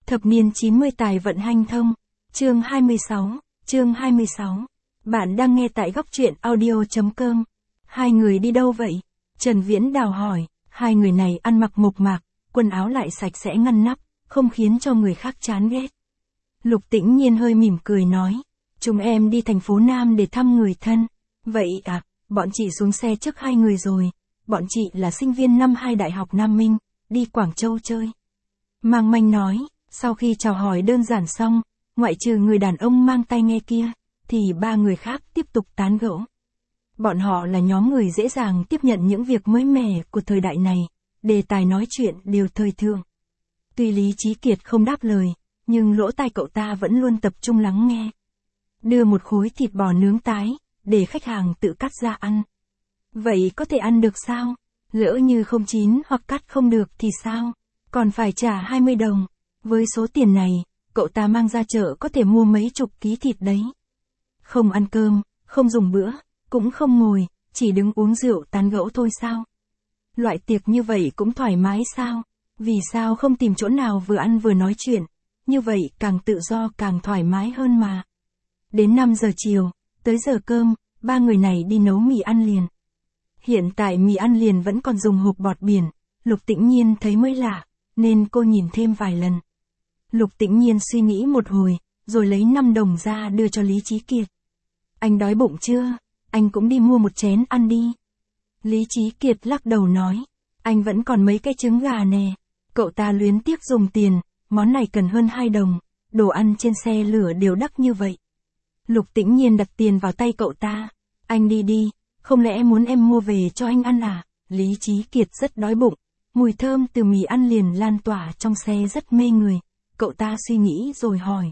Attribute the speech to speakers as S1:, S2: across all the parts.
S1: Thập niên 90 tài vận hanh thông. Chương 26. Bạn đang nghe tại góc truyện audio.com. Hai người đi đâu vậy? Trần Viễn Đào hỏi. Hai người này ăn mặc mộc mạc, quần áo lại sạch sẽ ngăn nắp, không khiến cho người khác chán ghét. Lục Tĩnh Nhiên hơi mỉm cười nói. Chúng em đi thành phố Nam để thăm người thân. Vậy à, bọn chị xuống xe trước hai người rồi. Bọn chị là sinh viên năm 2 Đại học Nam Minh, đi Quảng Châu chơi. Mang Manh nói, sau khi chào hỏi đơn giản xong, ngoại trừ người đàn ông mang tai nghe kia, thì ba người khác tiếp tục tán gẫu. Bọn họ là nhóm người dễ dàng tiếp nhận những việc mới mẻ của thời đại này, đề tài nói chuyện đều thời thượng. Tuy Lý Chí Kiệt không đáp lời, nhưng lỗ tai cậu ta vẫn luôn tập trung lắng nghe. Đưa một khối thịt bò nướng tái, để khách hàng tự cắt ra ăn. Vậy có thể ăn được sao? Lỡ như không chín hoặc cắt không được thì sao? Còn phải trả 20 đồng. Với số tiền này, cậu ta mang ra chợ có thể mua mấy chục ký thịt đấy. Không ăn cơm, không dùng bữa, cũng không ngồi, chỉ đứng uống rượu tán gẫu thôi sao? Loại tiệc như vậy cũng thoải mái sao? Vì sao không tìm chỗ nào vừa ăn vừa nói chuyện? Như vậy càng tự do càng thoải mái hơn mà. Đến 5 giờ chiều, tới giờ cơm, ba người này đi nấu mì ăn liền. Hiện tại mì ăn liền vẫn còn dùng hộp bọt biển, Lục Tĩnh Nhiên thấy mới lạ, nên cô nhìn thêm vài lần. Lục Tĩnh Nhiên suy nghĩ một hồi, rồi lấy 5 đồng ra đưa cho Lý Chí Kiệt. Anh đói bụng chưa? Anh cũng đi mua một chén ăn đi. Lý Chí Kiệt lắc đầu nói, anh vẫn còn mấy cái trứng gà nè. Cậu ta luyến tiếc dùng tiền, món này cần hơn 2 đồng, đồ ăn trên xe lửa đều đắt như vậy. Lục Tĩnh Nhiên đặt tiền vào tay cậu ta. Anh đi đi, không lẽ muốn em mua về cho anh ăn à? Lý Chí Kiệt rất đói bụng, mùi thơm từ mì ăn liền lan tỏa trong xe rất mê người. Cậu ta suy nghĩ rồi hỏi.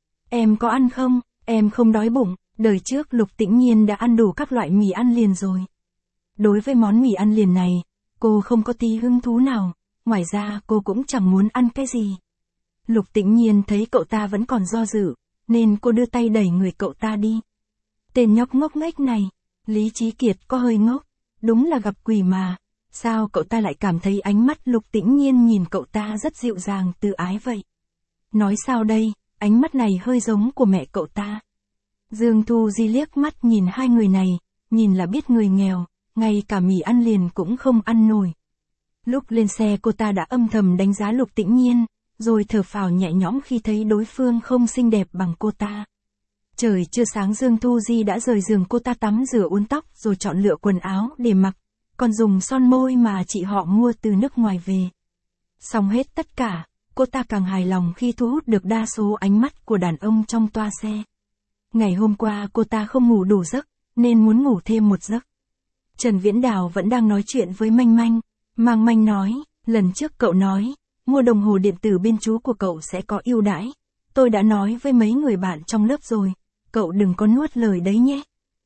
S1: Em có ăn không? Em không đói bụng, đời trước Lục Tĩnh Nhiên đã ăn đủ các loại mì ăn liền rồi. Đối với món mì ăn liền này, cô không có tí hứng thú nào, ngoài ra cô cũng chẳng muốn ăn cái gì. Lục Tĩnh Nhiên thấy cậu ta vẫn còn do dự, nên cô đưa tay đẩy người cậu ta đi. Tên nhóc ngốc nghếch này, Lý Chí Kiệt có hơi ngốc, đúng là gặp quỷ mà. Sao cậu ta lại cảm thấy ánh mắt Lục Tĩnh Nhiên nhìn cậu ta rất dịu dàng từ ái vậy? Nói sao đây, ánh mắt này hơi giống của mẹ cậu ta. Dương Thu Di liếc mắt nhìn hai người này, nhìn là biết người nghèo, ngay cả mì ăn liền cũng không ăn nổi. Lúc lên xe cô ta đã âm thầm đánh giá Lục Tĩnh Nhiên, rồi thở phào nhẹ nhõm khi thấy đối phương không xinh đẹp bằng cô ta. Trời chưa sáng Dương Thu Di đã rời giường cô ta tắm rửa uốn tóc rồi chọn lựa quần áo để mặc, còn dùng son môi mà chị họ mua từ nước ngoài về. Xong hết tất cả, cô ta càng hài lòng khi thu hút được đa số ánh mắt của đàn ông trong toa xe. Ngày hôm qua cô ta không ngủ đủ giấc, nên muốn ngủ thêm một giấc. Trần Viễn Đào vẫn đang nói chuyện với Manh Manh. Mang Manh nói, lần trước cậu nói, mua đồng hồ điện tử bên chú của cậu sẽ có ưu đãi. Tôi đã nói với mấy người bạn trong lớp rồi, cậu đừng có nuốt lời đấy nhé.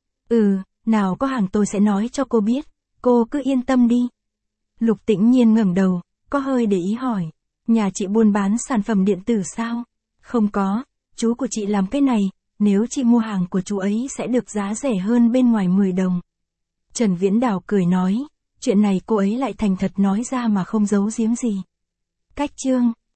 S1: Nào có hàng tôi sẽ nói cho cô biết, cô cứ yên tâm đi. Lục Tĩnh Nhiên ngẩng đầu, có hơi để ý hỏi, nhà chị buôn bán sản phẩm điện tử sao? Không có, chú của chị làm cái này, nếu chị mua hàng của chú ấy sẽ được giá rẻ hơn bên ngoài 10 đồng. Trần Viễn Đào cười nói, chuyện này cô ấy lại thành thật nói ra mà không giấu giếm gì. Cách chương